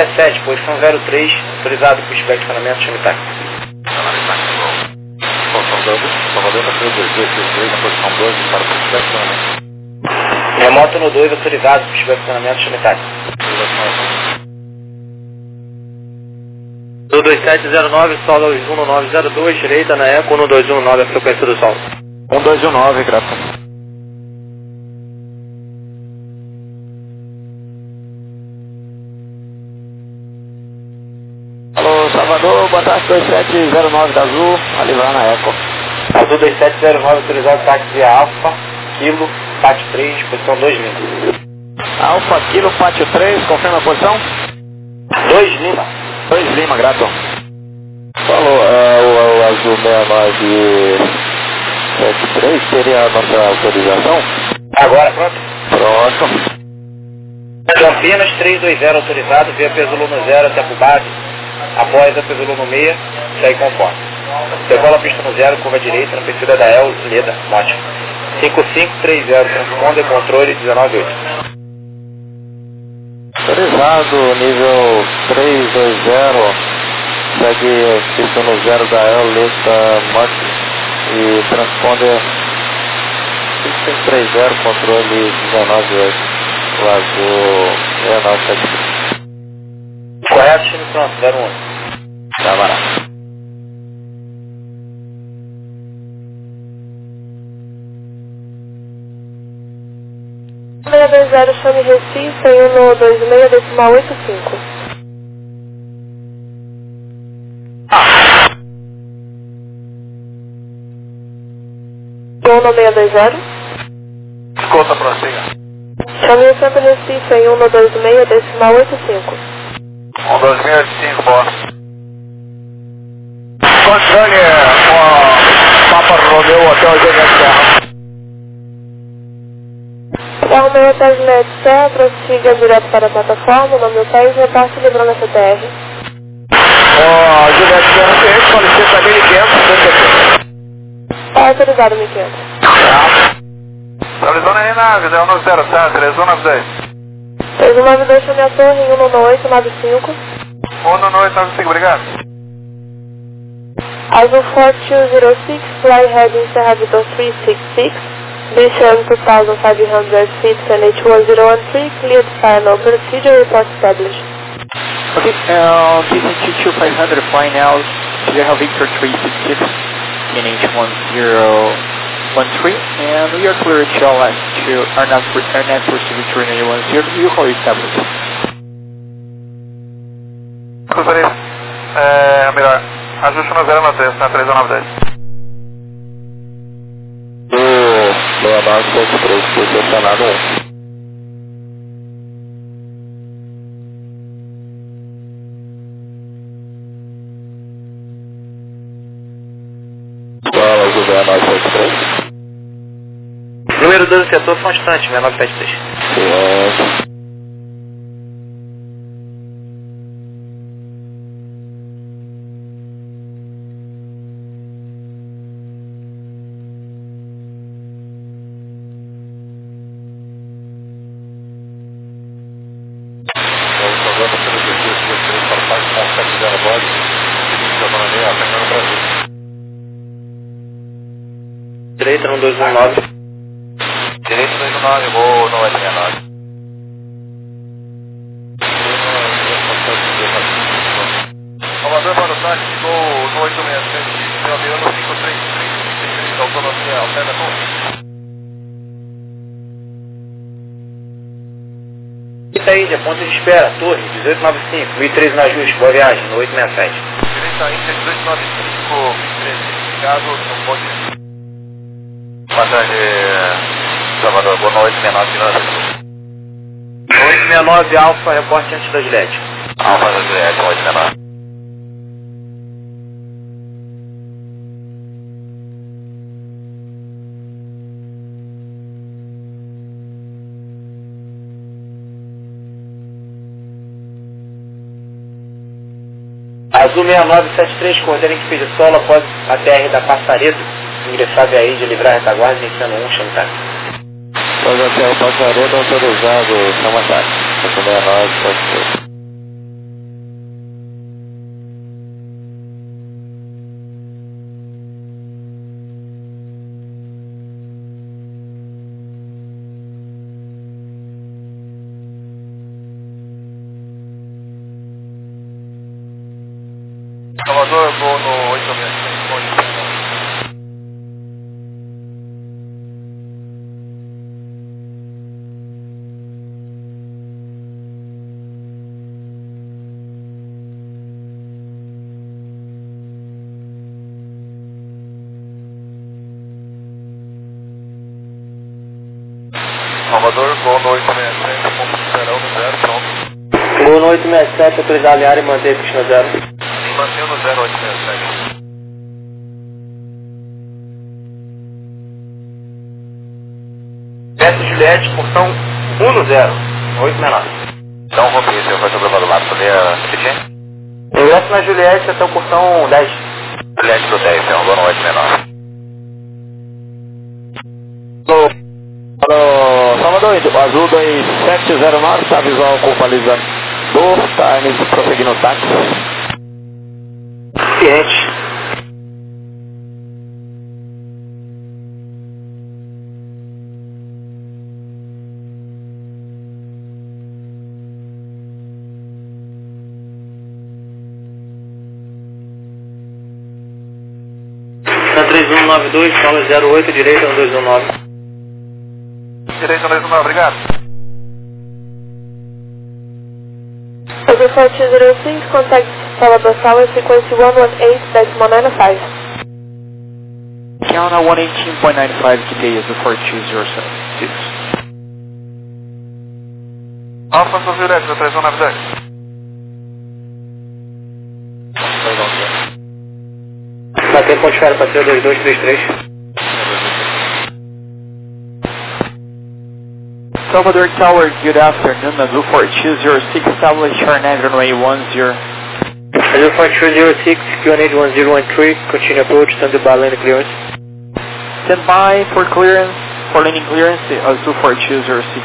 17, posição 03, autorizado pushback de estacionamento, chame táxi. Salvador para 322, na posição 12, para pushback de estacionamento. Remoto no 2, autorizado pushback de estacionamento, chame táxi. 2709, solo 1902, direita na Eco, 1219, a frequência do solo. 1219, graças. Alô, Salvador, boa tarde, 2709 da Azul, a livrar na Eco. Azul 2709, autorizado táxi via Alfa, Kilo, Pátio 3, posição 2 Lima. Alfa, Kilo, Pátio 3, confirma a posição? 2 Lima. 2 Lima, grato. Falou, o Azul 6973 teria a nossa autorização? Agora, pronto? Pronto. Campinas 320, autorizado via Pesolano 0 até pro base. Após a Pesolano 6, segue conforme. Decola a pista no 0, curva direita, na perfil da El, Leda, Monte. 5530, transponder, controle 198. Autorizado, nível 320, segue pista no 0 da El, Leda, Monte. E transponder 5530, controle 198. O Azul 6973. Correto, time pronto, 01. Tá barato. Zero, chame Recife, 126, decimal 85. 12620. Escuta, prossiga. Chame o Centro Recife, 126, decimal 85. 12685, boa. Controle, Papa Romeu, Hotel Juliette Serra. Arrumei o Hotel Juliette Serra, prossiga direto para a plataforma, nome do país, reparte livrando a CTR. Juliette Serra, cliente, solicita 1500, CTP. Está autorizado 1500. Arizona aí na 107, 3192. 3192, chame a torre, 19895. 19895, obrigado. Azul 4206, fly heading Serra Vitor 366, BCM 2500 feet, NH1013, cleared final procedure, report established. Okay, TC 2500 flying now, Sierra Victor 366, NH1013, and we are clear to LS to our net procedure 310, you call established. Gostaria, melhor, ajuste no 093, na 3192. Leonardo 73, posicionado 1. Fala, José 973. Número 12, setor constante, 6973. Silêncio. Direita, 1219. Direito 219, vou no 869. Salvador para o táxi, ficou no 863, meu amigo no 533, autonomia, altera com. Itaíde, ponto de espera, torre, 1895, 1013 no ajuste, boa viagem, no 867. Direita Índia 1895, 1013, ligado no ponte. Comandante Salvador, boa noite, 869 Alfa, reporte antes da Gillette. Alfa da Juliette, 869. Azul 6973, coordenada em que fez solo após a TR da Passaredo, ingressar via aí de livrar a retaguarda, iniciando 1, chame táxi. Após a TR Passaredo, autorizado, chama táxi. 6973. Salvador, vou no 863, bom dia. Salvador, vou no 867, ponto Serão no 0, pronto. Vou no 867, autorizar a área e manter pista no 0. Mantenha no 0867. Teste Juliette, portão 1 no 0, 869. Então, vou pedir, senhor, vai sobre o lado, poderia repetir? Ingresso na Juliette até o portão 10. Juliette do 10, então, vou no 869. Salvador, azul 2709, está visual com balizador, está indo prosseguindo o táxi. Ciente. Na 3192, fala 08, direita no 219. Direito no 219, obrigado. Over 4206, contact Salvador Tower, frequency 118.95. Kiana 118.95 today is the 4206. Alfa, sou Juliette, da 3192. Bater ponte fera, passeio 2233. Salvador Tower, good afternoon. Azul 4206, establish your name runway 10. Azul 4206, QNH 1013, continue approach, stand by lane clearance. Stand by for clearance, for landing clearance, Azul 4206.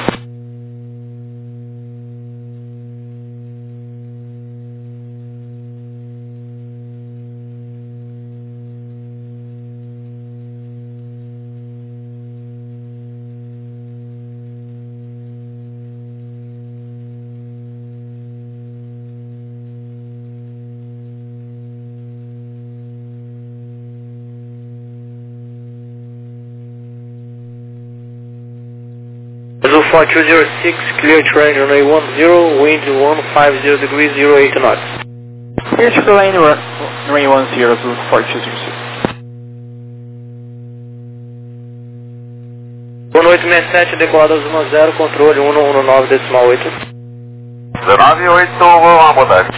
Azul 4206, clear terrain runway 10, wind 150 degrees, 08 knots. Here's for lane runway 10, Azul 4206. Boa noite, 67, decolado Azul 10, controle 119.8. 198, vou lá, boa tarde.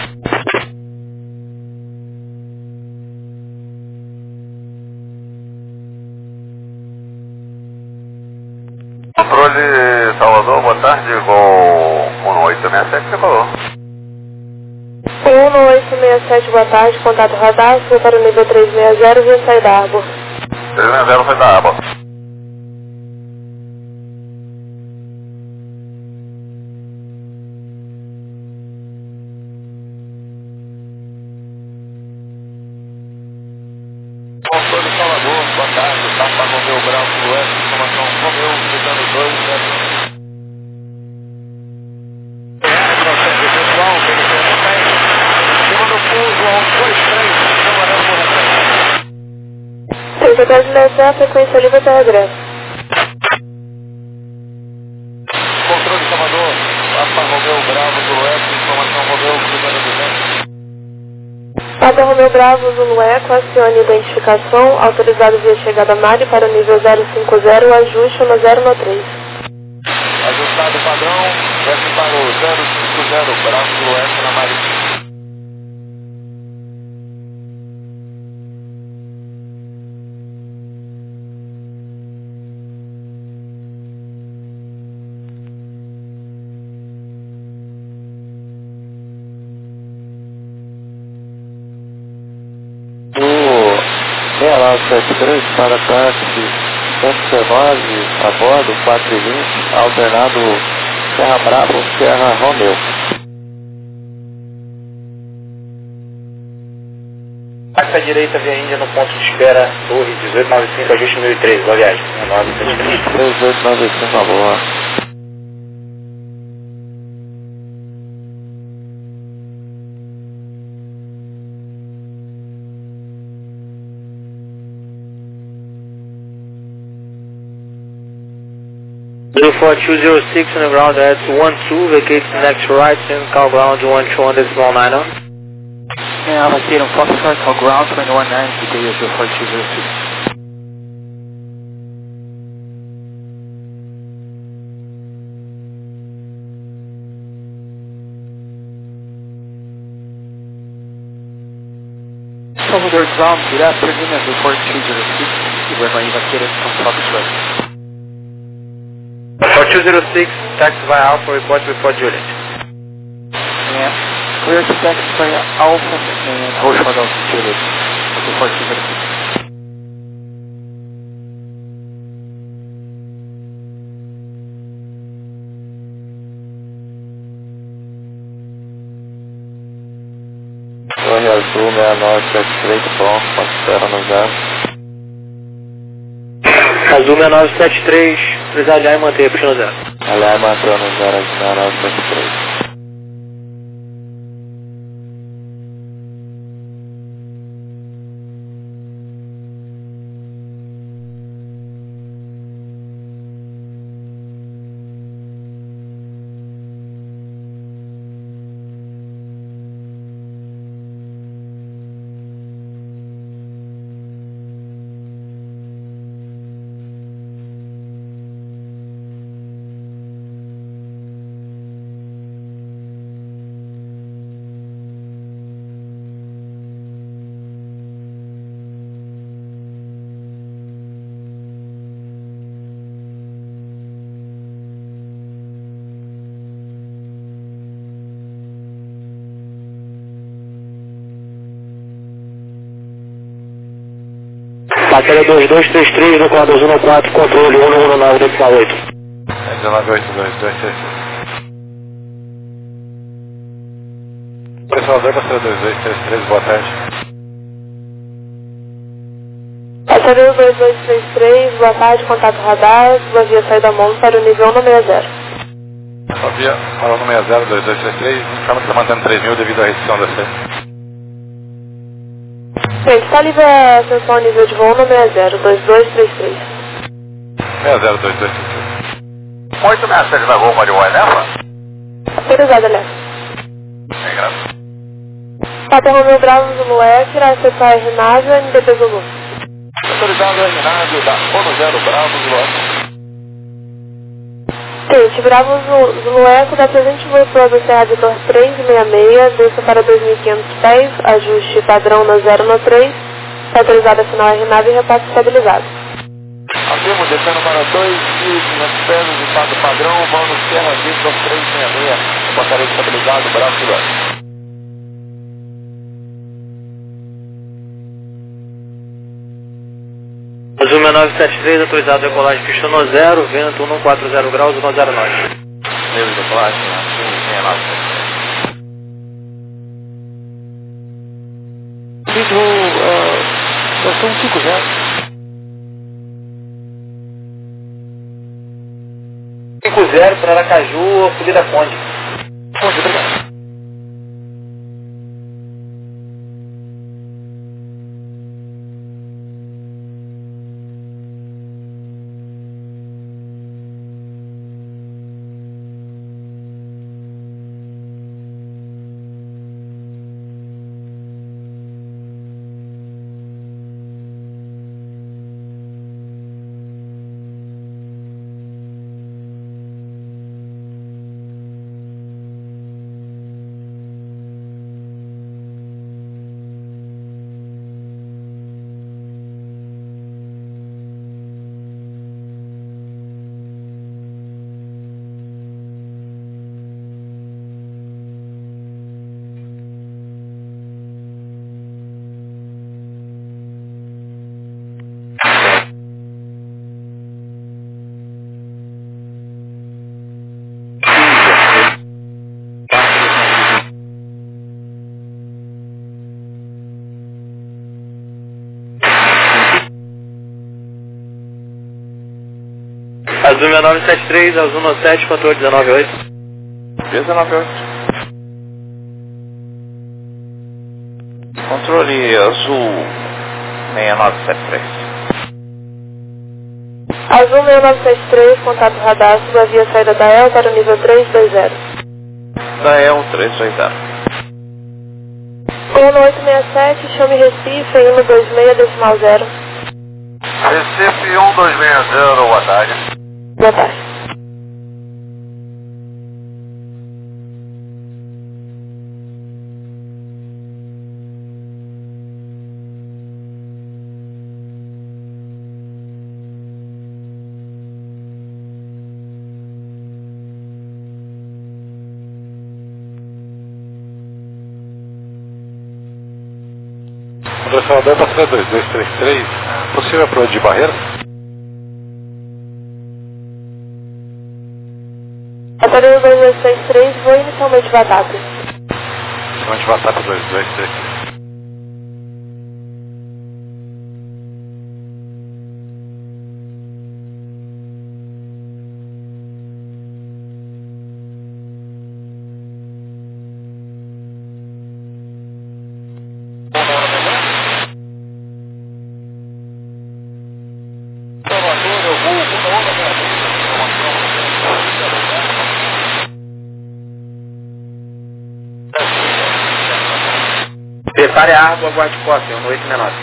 Controle Salvador, boa tarde, vou 1867, você falou. 1867, boa tarde, contato radar, foi para o nível 360, via sair da água. 360 foi da água. Controle Salvador, boa tarde, Papa Romeu Branco, Oeste, informação Romeu, chegando 2, pessoal, cima do pouso, 123, Secretário de Leste, frequência livre até regresso. Controle Salvador, Papa Romeu Bravo do Oeste, informação Romeu, chegando 200. Papa Romeu Bravo, Zulu Eco, acione identificação, autorizado via chegada Mari para o nível 050, ajuste no 093. Ajustado padrão, desce para o 050, Bravo do Oeste na Marítima. Bela 73 para táxi 119 a bordo 420, alternado Serra Bravo, Serra Romeu. Taxa direita via Índia no ponto de espera Torre 1895, ajuste 1013, boa viagem. 1895, boa. 04-206 on the ground at 12, vacate next right and call ground 121.90. Yeah, vacate on Foxtrot, call ground 219, details 04-206. Salvador ground, good afternoon, and report 206, we're going evacuated from Foxtrot. 4206, taxi by Alpha, report before Juliet. Yeah, clear to taxi by Alpha and hold short of Juliet, before 206. Torre Azul 6973, pronto, quanto espera no zero? Azul 6973, precisar aliar e manter, puxa no zero. Aliás, mantendo no zero de 6973. Matéria 2233, no quadro 114, controle 119, decimal 8. 1982266. Pessoal, 2233, boa tarde. Passageiro 2233, boa tarde, contato radar, sua via saída MON para o nível 160. Sua via para o 160, 2233, informa que está mantendo 3.000 devido à restrição da série. Gente, está livre a ascensão ao nível de voo 160, 2233. 602233. 867 da Gol, Mario Leva? Autorizada, Léo. Bem, graças. Papa Romeu Bravo Zulu Equira, acessar RNAV, NDP Zulu. Autorizado a RNAV da ONU 0, Bravo Zulu. Gente, Bravo Zulu Eco, da presente voo para o Serra Vitor 366, desça para 2.500 pés, ajuste padrão na 093, autorizada a final RNAV e repasse estabilizado. Afirmo, descendo para 2.500 pés, estado padrão, vão no Serra Vitor 366, reportaria estabilizado, Bravo Zulu Eco. Azul 6973, autorizado a decolagem pista no 0, vento 140 graus, 109. Mesmo decolagem, assim, 6973. Vídeo, estação 50. 50 para Aracaju, subida Conde. Conde, obrigado. Azul 6973, Azul 97, controle 198. 198. Controle Azul 6973. Azul 6973, contato radar sobre a via saída da EL para o nível 320. Da EL 320. 1867, chame Recife, 126.0. Recife 1260, boa tarde. Boa tarde. Salvador para 2233, possível para de barreira? Aparelho 2263, vou inicialmente WhatsApp. Inicialmente WhatsApp 2233. Prepare a água, aguarde costa, 1869.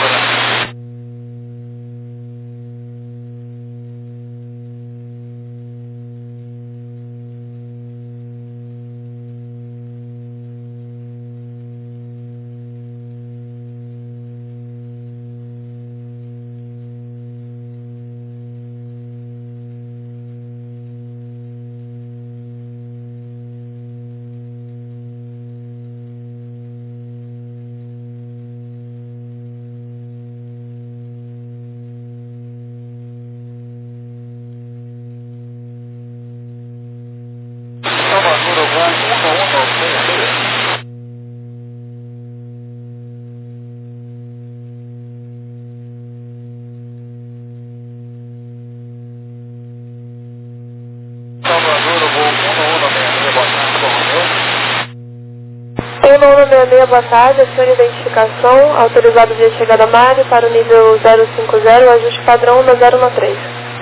Tem no 166, boa tarde, a sua identificação, autorizado via chegada Mário para o nível 050, ajuste padrão na 013.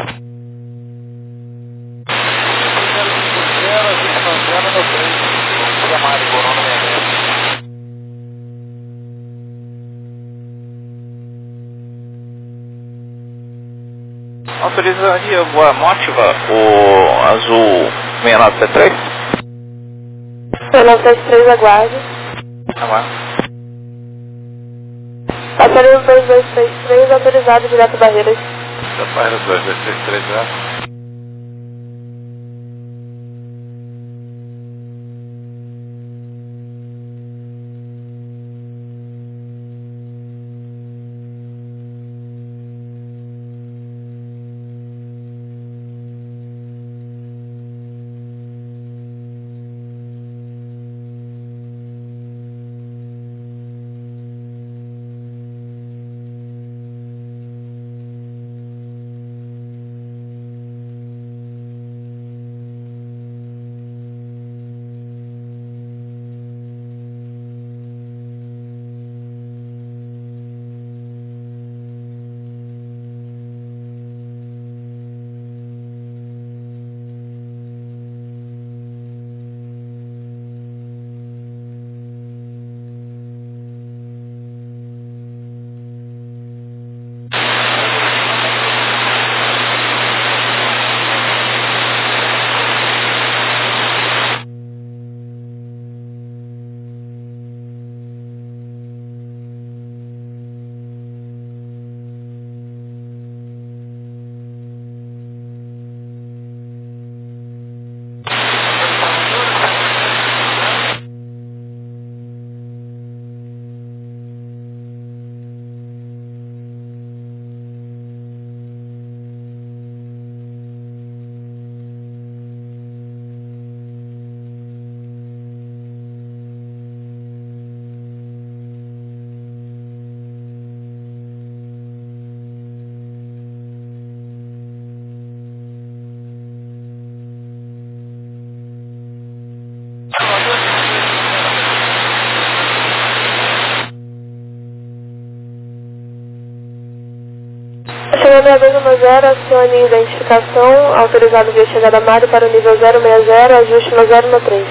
Autorizaria a Motiva, o azul 6973? 6973, aguarde. Tá bom. Aparelho 2263, autorizado direto Barreiras. Da barreira 2233 já. 6210, acione identificação, autorizado via chegada Mário para o nível 060, ajuste no 0 no 3.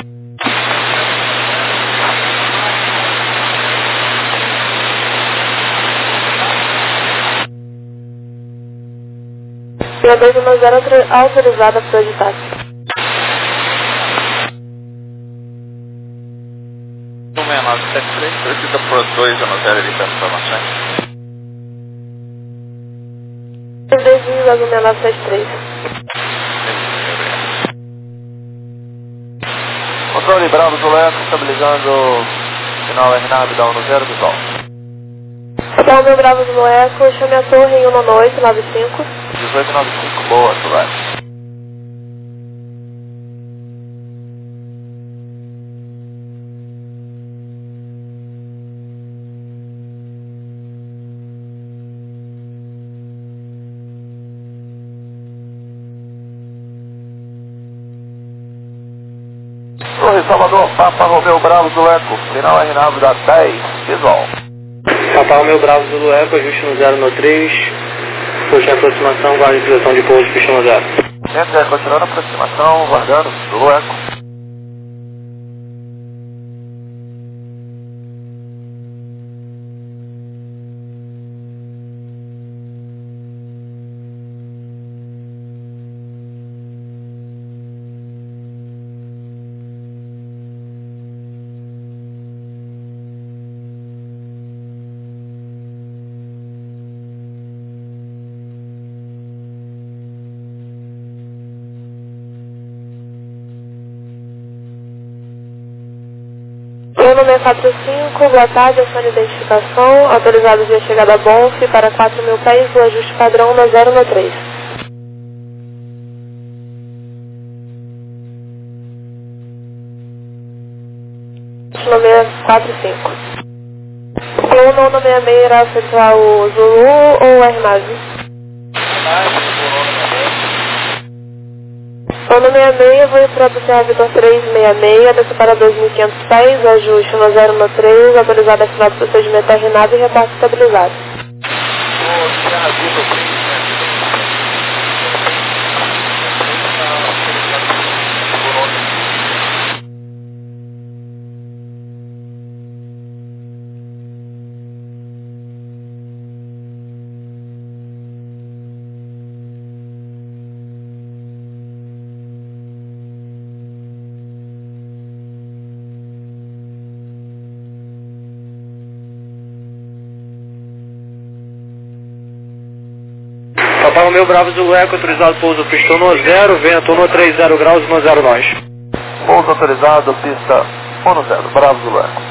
6210, autorizada para de táxi. 16973, solicita por 2 a 0 de informações. Desvio da 6973. Controle Bravo Zuleco, estabilizando final RNAV da 10 visual. Hotel Meu Bravo do Eco, chame a torre em 19895. 1895, boa, Zuleco. Torre Salvador, Papa Romeu Bravo Zuleco, final RNAV da 10 visual. Papa Romeu Bravo do Eco, ajuste no 0 no 3. Puxa a aproximação, guarda a utilização de pouso, pista no 0. Dentro, continuando a aproximação, guardando, Zuleco. Ano 645, boa tarde, acione identificação, autorizado via chegada Bonf para 4.000 pés, do ajuste padrão no 0 no 3. No 645. O 966 irá efetuar o Zulu ou o RNAV? O 66, vou introduzir a Vitor 366, desce para 2.500 pés, ajuste no 0 no 3, autorizado a final do procedimento RNAV e repasse estabilizado. Papa Romeu Bravo do Eco, autorizado pouso pista no 0, vento no 30 graus no 0 nós. Pouso autorizado, pista 10, Bravo Zuleco.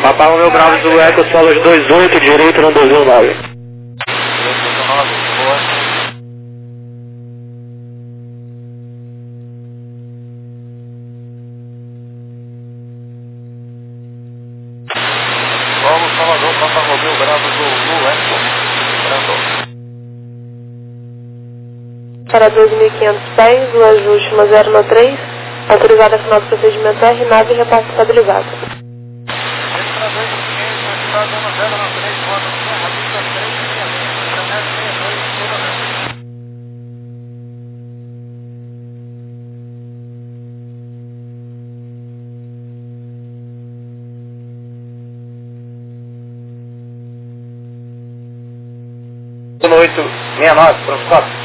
Papai Romeu Bravo do Eco, solos 28, direito no 219. 219, boa. Vamos, Salvador, Papai Romeu Bravo do Eco. Para 2.500 pés, o ajuste 1093, autorizada a final do procedimento R9 e repasse estabilizado. Para 2.500, autorizado 1093, voa no Serra Vista 362, No 869, pronto, 4.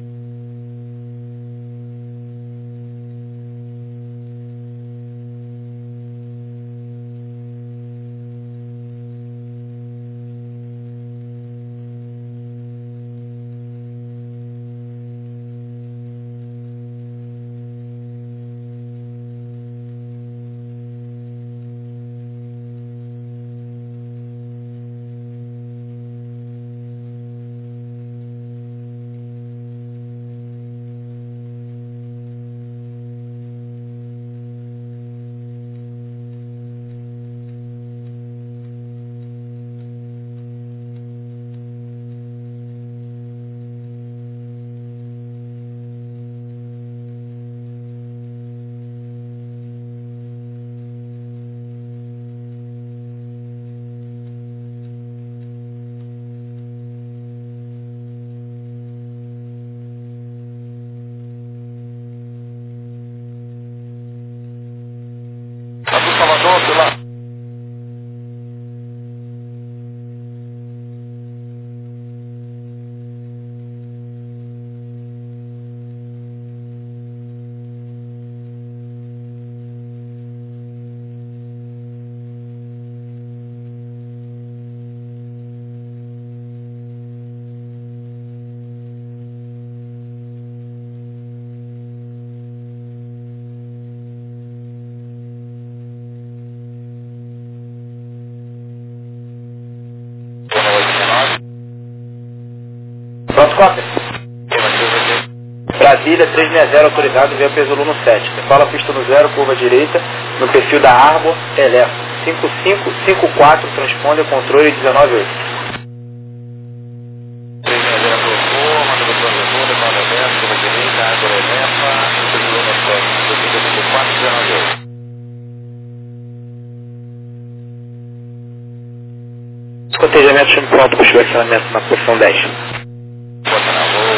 Salvador, lá. Pronto, cópia. Brasília 360, autorizado via peso Luno 7. Fala pista no 0, curva direita, no perfil da Arbor, eleva. 5554, transponder, controle 198. 360 aprovou, manda do provedor, levado aberto, curva direita, Arbor eleva, peso Luno 7, 5554, 198. Escotejamento chame pronto para o estacionamento na posição 10. Bota na boa,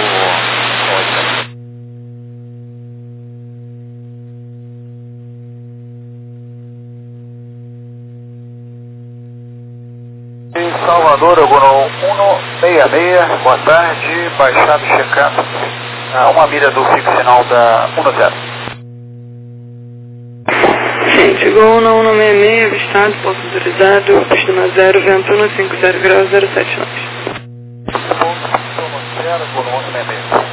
Salvador, Agono 166, boa tarde, baixado check-up a 1 milha do fixo final da 10. Chegou na 166, avistado, posto autorizado, pista na 0, vento 150 graus 079. Ponto 0, Agono 166.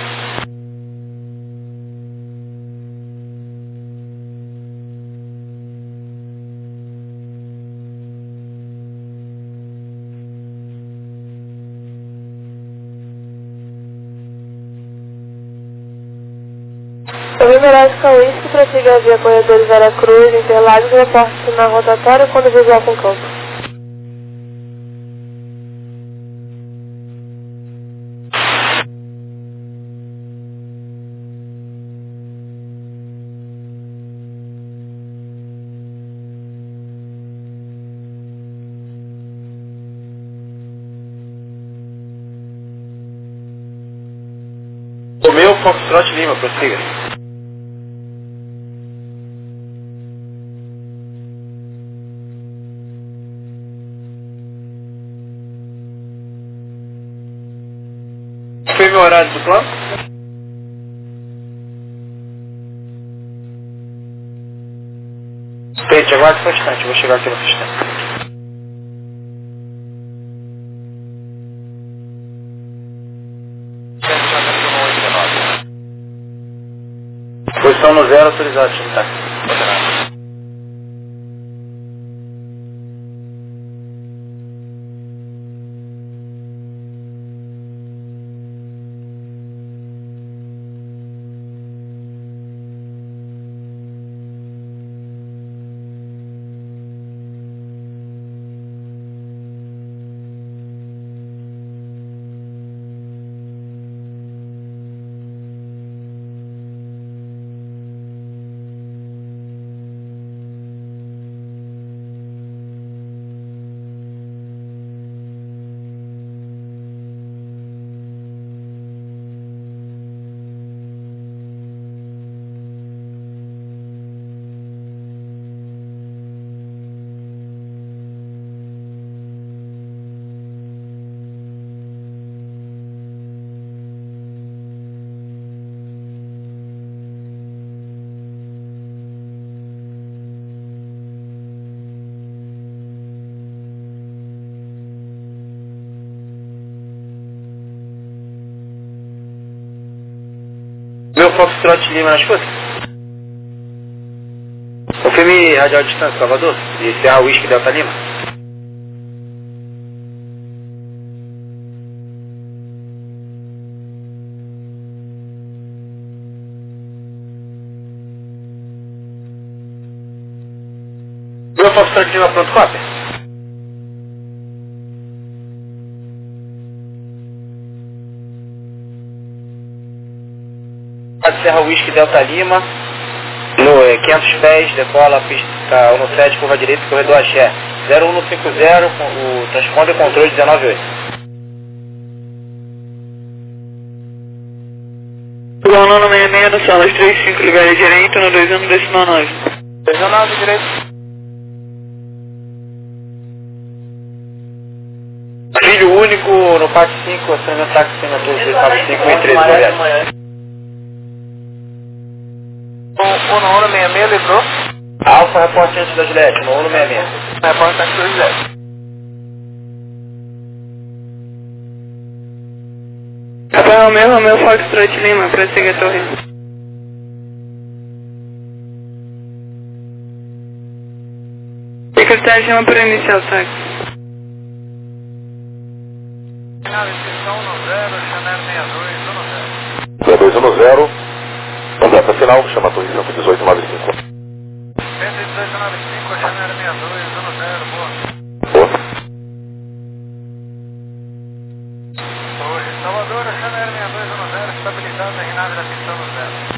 Emerald Cauísque, prossiga via Corredores Veracruz, Interlagos, reporte na rotatória quando visual com campo. Romeu Foxtrot Lima, prossiga. Foi meu horário do plano? Pete, aguarde só um instante, eu vou chegar aqui no sistema. Posição no 0, autorizado, time tá. Meu Foxtrot Lima na escuta? Confirme radial distância, Salvador. E Serra Whisky Delta Lima. Meu Foxtrot Lima pronto, cópia. Serra Whisky Delta Lima, no 500 pés, decola, pista 17, curva direita, corredor Axé, 0150, o transponder controle 198. Igual no 66, no salas 35, lugar direito, no 21, decimal 9. 19 direito. Filho único no PAC 5, acionamento taxímetro 95 e 13, obrigado. O no 166 livrou. Alfa, reporte antes da Juliette, no 166. Reporte antes da Juliette. Rafael Romeu, Foxtrot Lima, prossiga a torre. Secretário chama para iniciar o táxi. Final inscrição no 0, Chanel 6210. 6210, completa final, chama a torre 11895. 11895, Chanel 6210, boa. Boa. Torre Salvador, Chanel 6210, estabilizada em nave da pistão no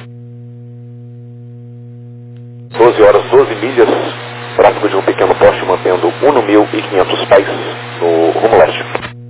0. 12 horas, 12 milhas, tráfego de um pequeno poste mantendo 1.500 pés no rumo leste.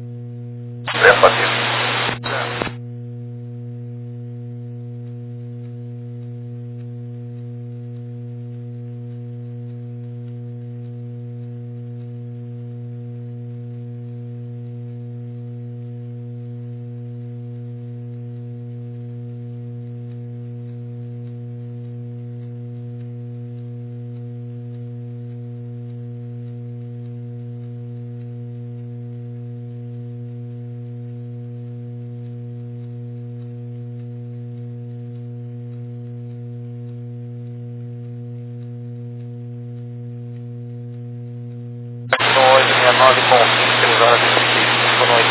São 869 com 23 horas e 35 no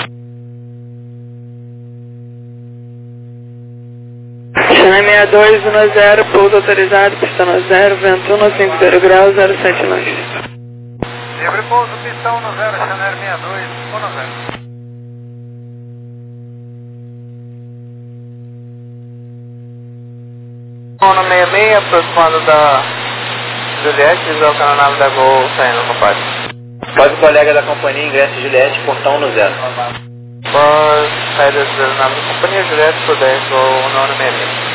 82. Chanel 6210, pouso autorizado, pistão no 0, vento 150 graus, 079. Livre pouso, pistão no 0, Chanel 62, 10. No 66, aproximado da Juliette, deslocando a nave da Gol, saindo no pátio. Pode o colega da companhia, ingresso Juliette, portão no 0. Pós saída da nave da companhia, Juliette por 10, Gol no 66.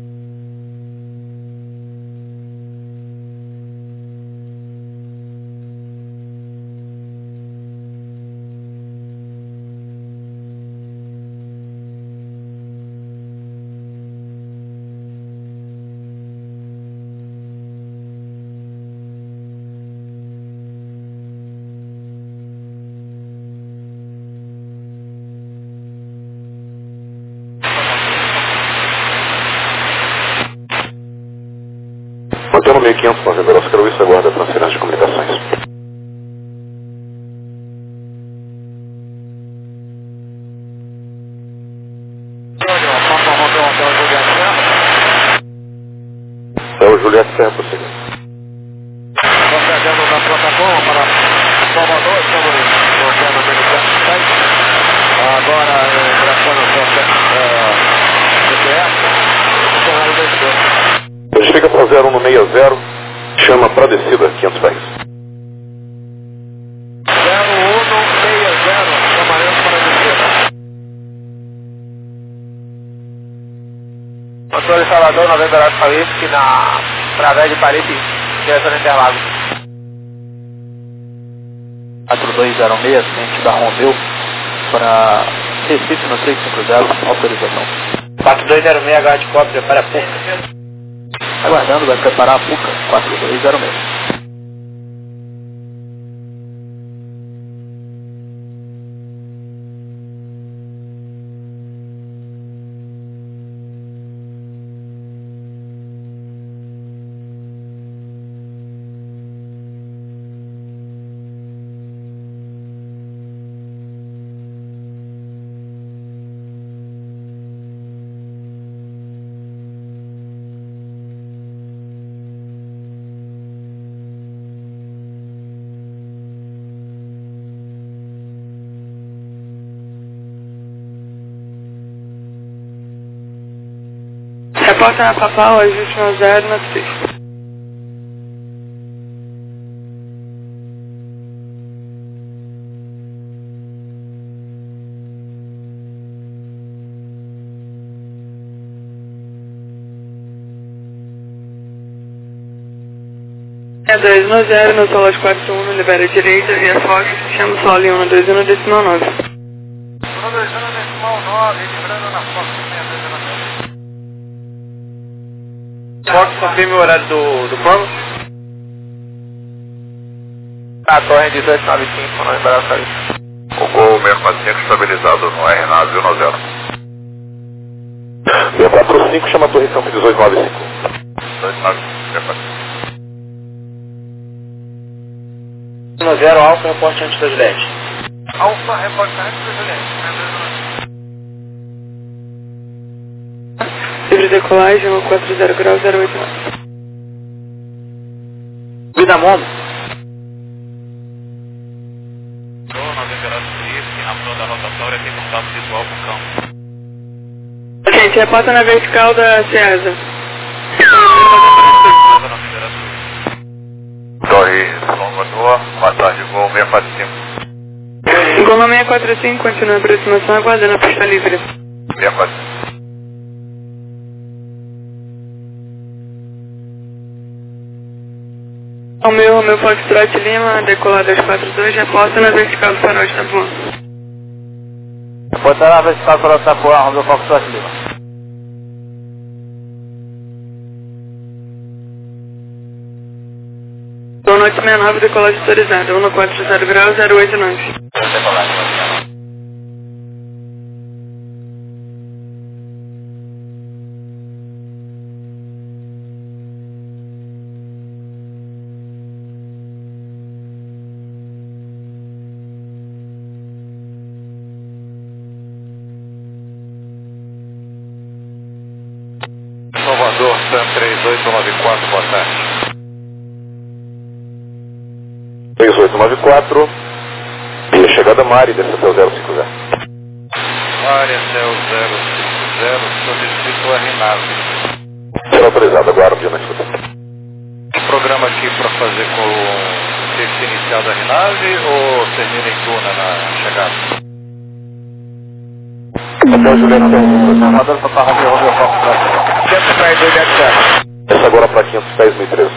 Mantendo 1500 na Venda Oscar Luiz, aguarda a transferência de comunicações. É o Juliette Serra, prossiga. Procedendo da plataforma para Salvador, estamos voltando pelo campo. Agora, ingressando o GPS, cenário 22. Verifica para 0160, chama para descida 500 pés. 0160, chamaremos para descida. Controle Salvador, 90 horas para isso, que na através de Paris, direção do Interlagos. 4206, cliente da Romeu, para Recife no 350, autorização. 4206, aguarde cópia, prepara a PUC. Aguardando, vai preparar a PUCA, 4206. Reporta na Papal, ajuste no 0 na 3. É 2 no 0, no Solas 41, libera a direita, via Fox, chama o Sol em 1 2 1 decimal 9. 1 2 1 decimal 9, livrando na Fox 62 Fox, confirme o horário do plano. A torre de 295, não liberar a saída. O gol 645 estabilizado no RNAV 190. 645 chama a torre campo 1895. 295. 0 Alfa, reporte antes da Juliette. Alfa, reporte antes da Juliette. Livre decolagem, 140 graus 089. Vida Mondo. Gente, reporta na vertical da CESA. Torre Salvador, boa tarde, gol 645. Gol 645, continua a aproximação, aguardando a pista livre. 645. O meu Foxtrot Lima, decolar 242, reporta na vertical do farol de Tapuã. Reporta na vertical do farol de Tapuã, Romeu Foxtrot Lima. Gol Norte 69, decolagem autorizada, 140 graus 089. Salvador, Sam 3894, boa tarde. 3894, via chegada Mari, desce até o 050. Mari até o 050, solicito a RNAV. Será autorizado, aguarde na escuta. Programa aqui para fazer com o safety inicial da RNAV ou termina em tuna na chegada? Até o Juliano Terreno. Salvador para Romeu Foxtrot Lima. 110 Essa agora para 510 1013.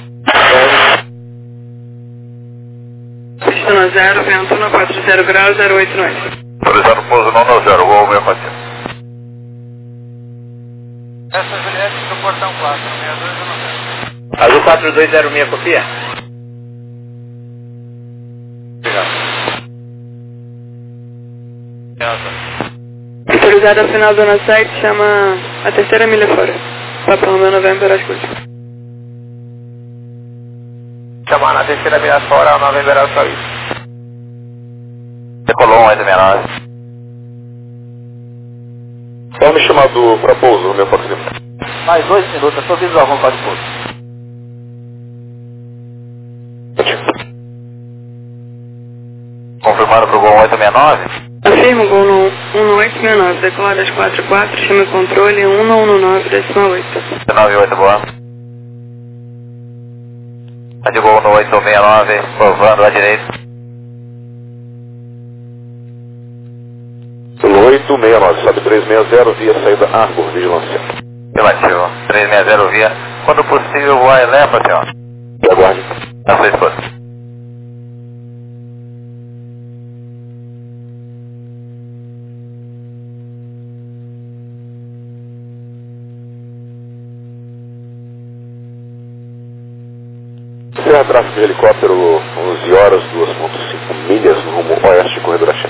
Pista no 0, vento no 40 graus 089. Autorizado pouso não no 0, gol 645. Essa Juliette do portão 4, 62 Azul 4206, copia? Obrigado. Autorizada a final zona 7, chama a terceira milha fora. Papa Romeu November, escute. Chamar na terceira milha fora, não liberar a saída. Decolou 869. Só me chamado para pouso no meu Fox Lima. Mais 2 minutos, eu estou visual com o código pouso. Confirmado para o gol 869. Afirmo, gol no 1869, decolar das 44, chama o controle 119, decimal 8. 98, boa. De gol no 869, curvando à direita. No 869, sobe 360, via saída Arbor, vigilância. Relativo, 360 via. Quando possível, voar e leva, senhor. E aguarde. Na sua esposa. Será tráfego de helicóptero 11 horas, 2.5 milhas no rumo oeste, corredor Axé.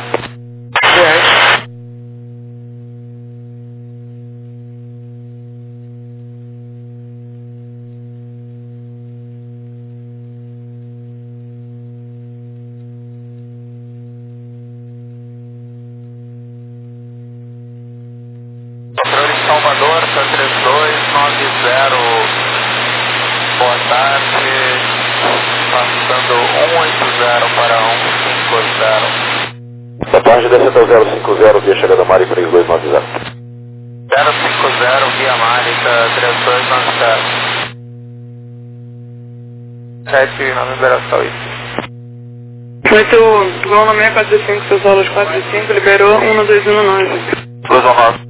Controle em Salvador, T3290, boa tarde, passando 180 para 150. Da tarde desce até o 050, via chegada Mari 3290. 050 via Marita 3290. 7 na liberação isso. 8, Gol na 645, seus solos 4 e 5, liberou 1219. 219.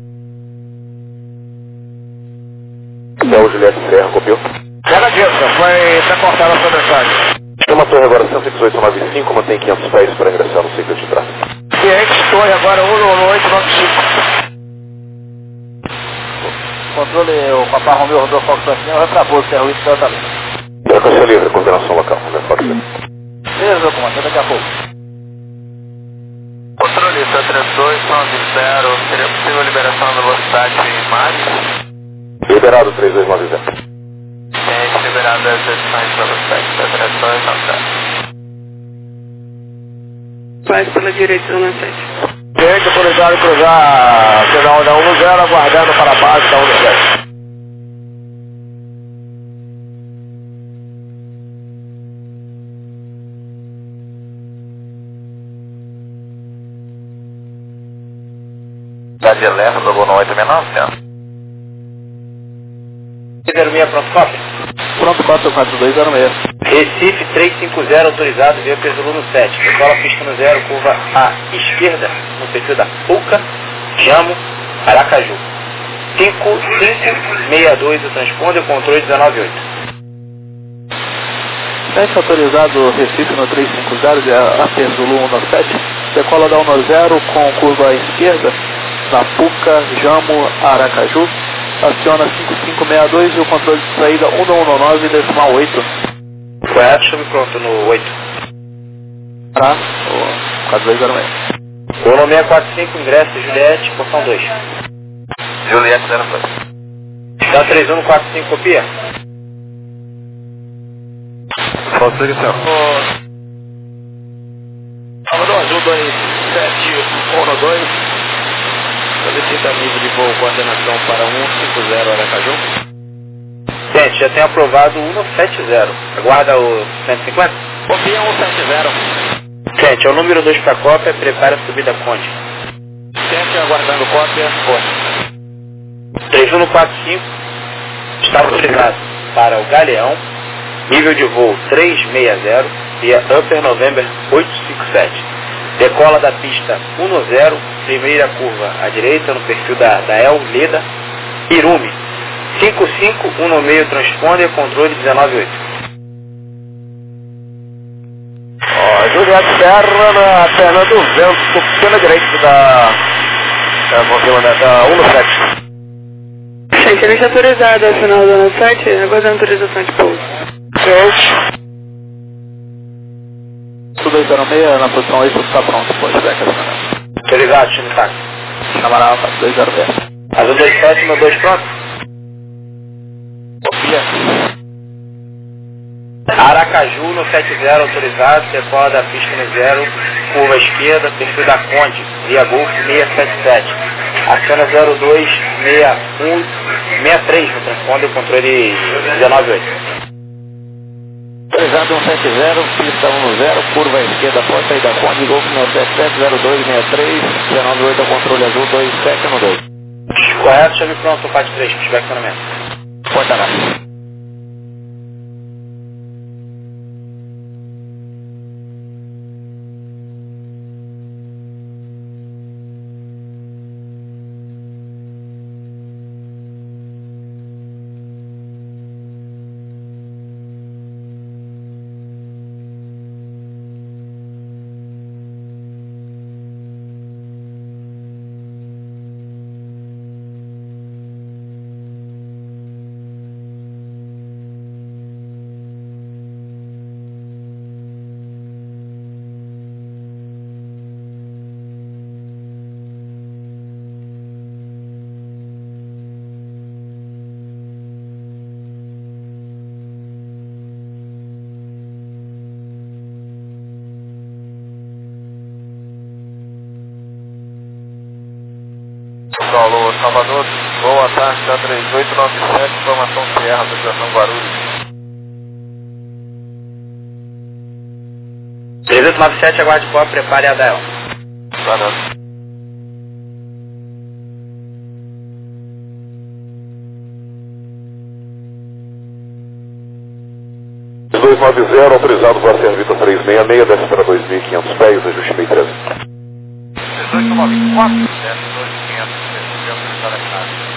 Del Juliette Serra, copiou. Canadista, foi até cortada a sua mensagem. Chama a torre agora 11895, mantém 500 pés para ingressar no ciclo de tráfego. Cliente, torre agora 11895. Controle, o Papa Romeu rodou Fox Santinha, vai pra bolsa, é o Ruiz Delta Lima. Frequência livre, coordenação local, Fox. Beleza, comandante, daqui a pouco. Controle 73290, seria possível liberação da velocidade em Mares? Liberado 3290. Cliente, liberado as edições de velocidade 73290. Faz pela direita, zona 7. Cliente, autorizado cruzar final da 10, aguardando para a base da 17. Cidade de Alerta, do Bono 869, senhor. 306, pronto, cópia. Pronto, 44206. Recife 350, autorizado, veio Pesolino 7. Decola pista no 0, curva à esquerda, no perfil da Puca, Jamo, Aracaju. 5562, o transponder, controle 198. 7 autorizado, Recife no 350, de AP Zulu 17. Decola da 10 com curva à esquerda, na Puca, Jamo, Aracaju. Aciona 5562 e o controle de saída 1119,8. Correto, chame pronto no 8. Para o 4206. Gol 645, ingresso Juliette, portão 2. Juliette 02. Dá 3145, copia. Falta ligação. Salvador Azul 2712. Solicita nível de voo coordenação para 150 Aracaju. Gente, já tem aprovado 170. Aguarda o 150? Copia 170. Gente, é o número 2 para cópia, prepara a subida Conde. Gente, aguardando cópia, Conde. 3145 está autorizado para o Galeão, nível de voo 360, via Upper November 857. Decola da pista 10, primeira curva à direita, no perfil da El Leda, Irume. 5516, transponder, controle 198. Juliette Serra na perna do vento, pela direita da 117. Gente, ele está autorizado ao final da zona 7, aguardando autorização de pouso. Gente. 206 na posição 8, está pronto, pode ver aquela semana. Autorizado, time táxi. Chamará 4206. Azul 27, meu 2 pronto. Copia. Aracaju no 70, autorizado, decola da pista no 0, curva esquerda, perfil da Conde, via Golf 677. Aciona 026163 no transponder, controle 198. Autorizado 170, pista 10, curva à esquerda, porta aí da Conde, Golf 977, 0263, 198 ao controle azul 2712. Correto, chave pronto, parte 3, pushback acionamento. Porta lá. Alô, Salvador, boa tarde, da 3897, informação Sierra, associação Guarulhos. 3897, aguarde pó, prepare a Dael. Valeu. 290, autorizado voar Servita 366, desce para 2.500 pés, ajuste 1013. 1894, desce 2.500 pés, autorizado a chave.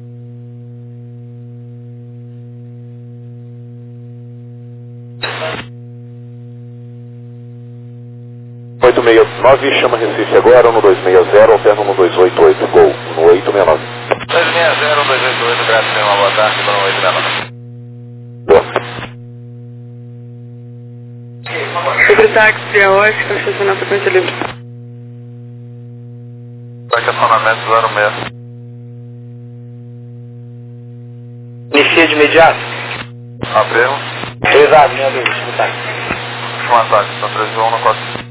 869, chama Recife agora, 1260, alterna 1288, gol, 1869. 260, 1288, graças, uma boa tarde, 1869. Sobre táxi, a Oscar, estacionar a frequência livre. Estacionamento 06. Inicia de imediato. Abrimos. 3 a linha do último táxi. Último ataque, está 3114.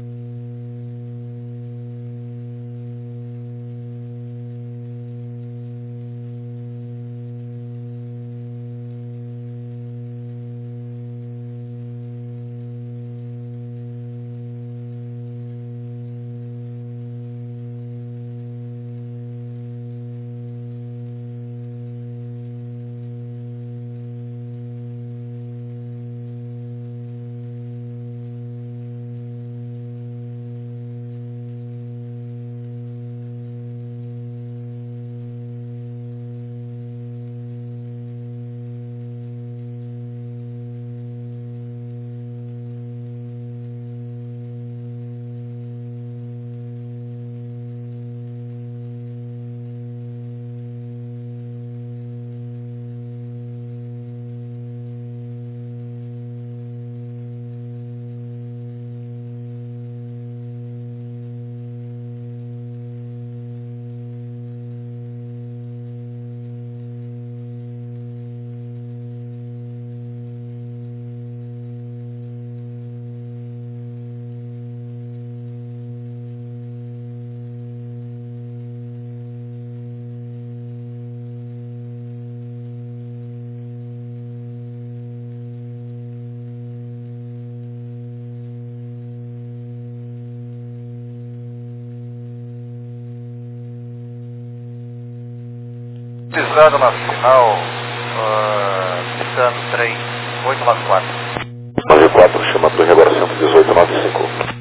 Pisando na final, pisando 3, 894. 94, chama Torre agora 11895.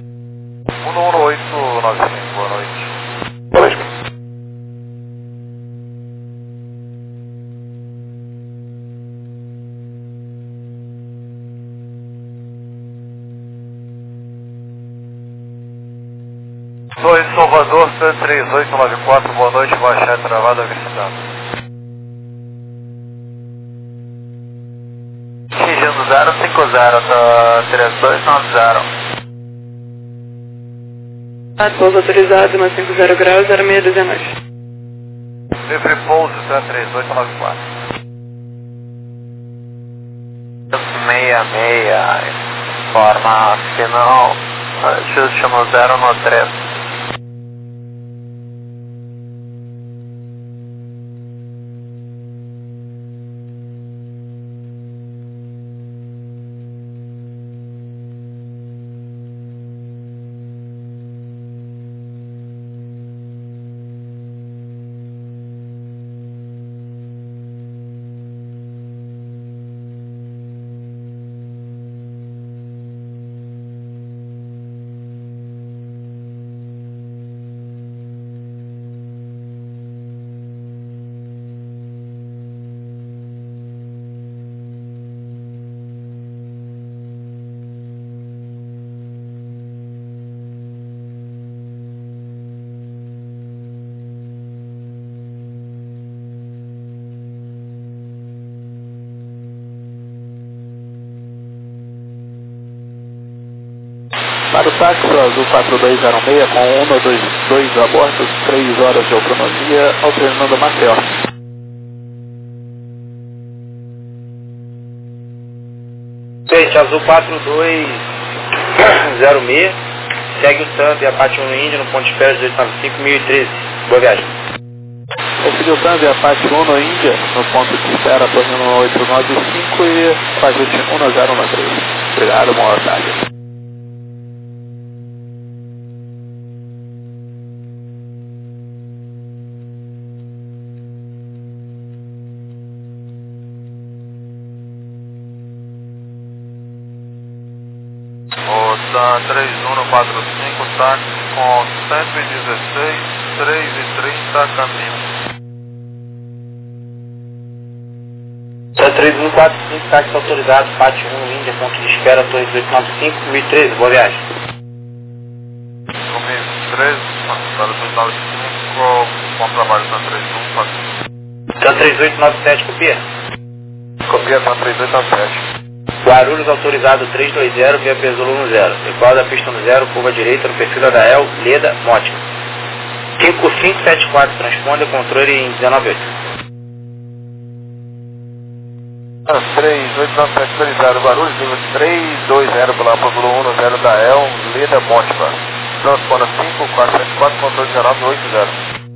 11895, boa noite. Boa noite. Dois Salvador, 3894, boa noite, baixar travada, visitando. Atingindo 050, 3290. Pouso autorizado, na 50 graus, 0619. Livre pouso, 3894. 66, forma final, ajuste no 0 no 3. Para o táxi azul 4206 com 122 a bordo, 3 horas de autonomia, alternando Maceió. Gente, azul 4206, segue o Santa e a Apache 1 Índia no ponto de espera de 295, 1013. Boa viagem. Conferiu o Tanzi Apache 1 no Índia, no ponto de espera, tornando 895 e ajuste 1013. Obrigado, boa tarde. da 3145, táxi com 116, 3:30, caminho. 3145, táxi autorizado, Pátio 1, Índia, ponto de espera, Torre 1895, 1013, boa viagem. Comigo, 13, para 1895, bom trabalho, tá 3145. Tá 3897, copia? Copia, tá 3897. Guarulhos autorizado 320, via Pesolo no 0. Recorda a pista no 0, curva direita no perfil da El, Leda, Mótica. 5574, transponder, controle em 198. 3897 autorizado, Guarulhos, 320 pela Pesolo 10 da El, Leda, Mótica. Transponder 5474, controle 1980.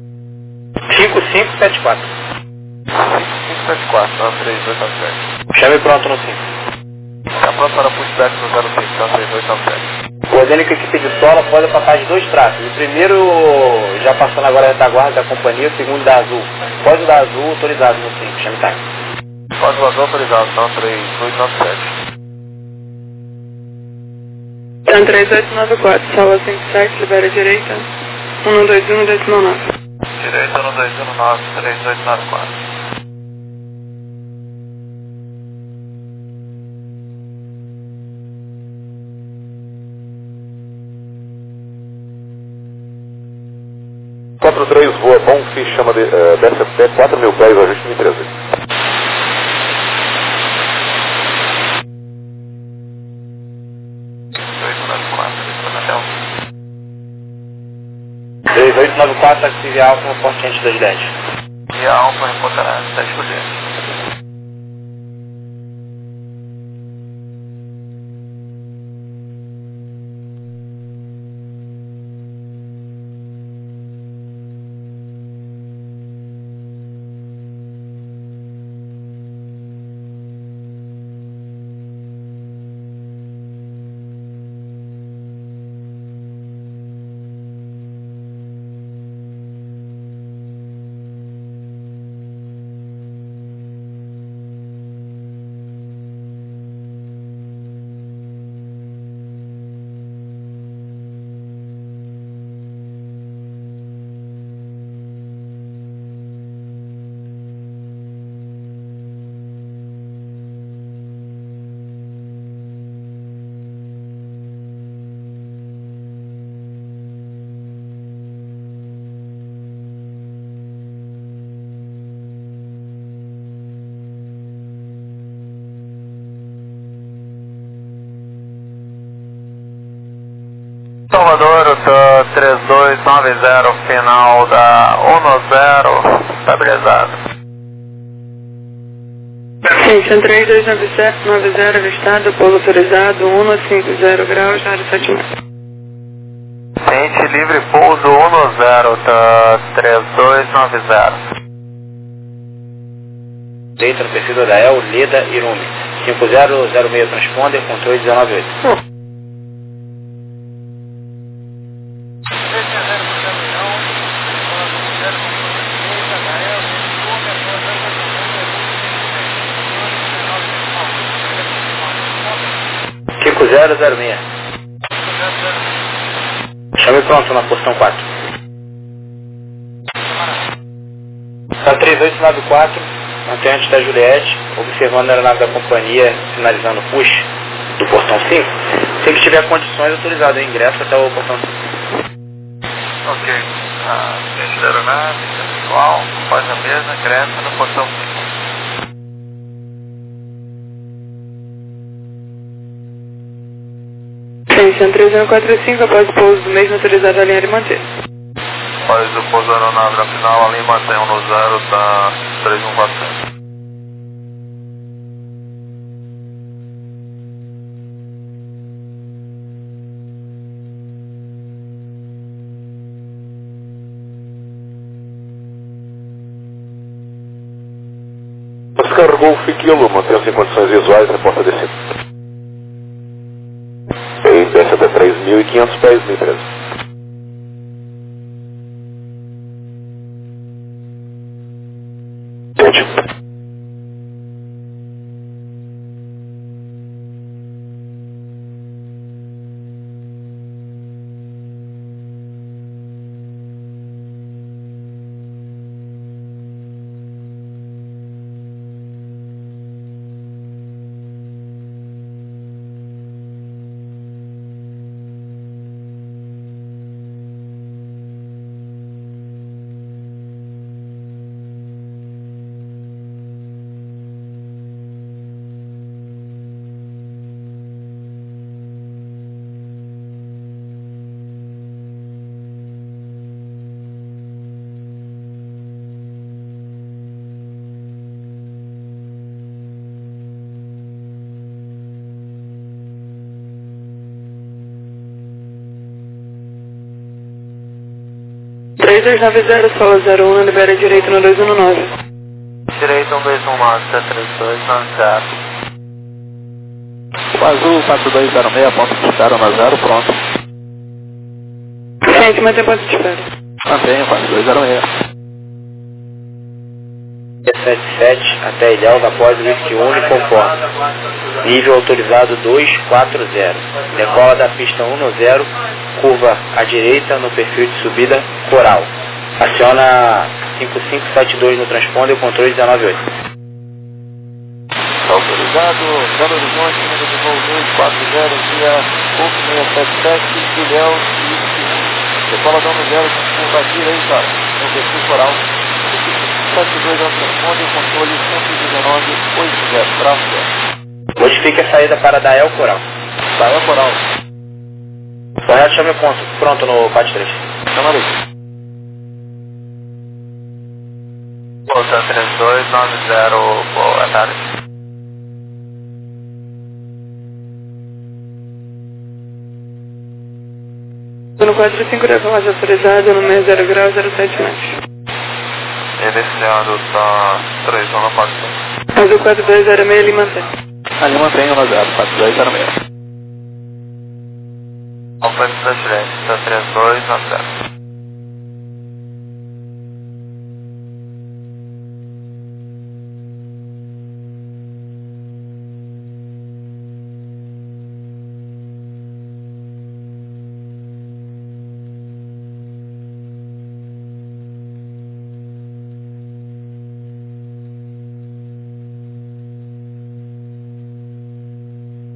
5574. 5574, tá 3897. Chame pronto no 5. Está pronto para pushback no 05, tá 3897. Ordene que a equipe de sola pode passar de 2 tráfegos. O primeiro, já passando agora a retaguarda da companhia, o segundo da Azul. Código da Azul autorizado no 5, chame táxi. Código Azul autorizado, tá 3897. Tá 3894, sala 57, libera a direita. 121, decimal 9. Direita 1219, 3894. Voa bom, fiz chama de desce até 4.000 pés, ajuste 1013. É 3894, taxi via Alfa, no porte antes das 10. Via Alfa, reportará 10 por dia. Salvador, 3290, final da 10, estabilizado. Sim, 3290, avistado, polo autorizado, 150 graus, área 7 metros. Ciente livre, pouso 10, tá 3290. Direita no perfil da El, Leda, Irume. 5006, transponder, controle 198. Fico 006. Chame pronto na posição 4. Tá 3894, mantém antes da Juliette, observando a aeronave da companhia, finalizando o push do portão 5. Se ele tiver condições, autorizado o ingresso até o portão 5. Ok. Ciente da aeronave, igual, faz a mesma, ingressa no portão 5. Sim, 3045, após o pouso do mesmo autorizado a linha de manter. Após o pouso da aeronave na final, a linha mantém 10, tá 3147. Descarregou o Fiquilo, mantém-se em condições visuais, reporta descida. Desce até 3.500 pés, 1013. 3290, solo 01, libera direito no 219. Direito 1219, C3290. O azul 4206, ponto de espera na 0, pronto. Gente, mantém ponto de espera. Mantenho, 4206. 77 até Ilhéus após o whisky 1 e conforme. Nível autorizado 240. Decola da pista 10, curva à direita no perfil de subida Coral. Aciona 5572 no transponder, controle 198. Autorizado, Belo Horizonte, número de voo 240, via Golf 677, Ilhéus, decola da 10 com curva à direita no perfil Coral. 72 ao transponder, controle 11980, tráfego. Modifique a saída para Dael Coral. Dael Coral. Correto, chame o ponto. Pronto no 43. Chama ali. Volta 3290, boa tarde. No 45 decolagem autorizada no 60 graus 07 metros. Iniciando tá 3145. Azul 4206, ele mantém. Ali mantenho na 0, 4206. Alfa de gerente, tá 3290.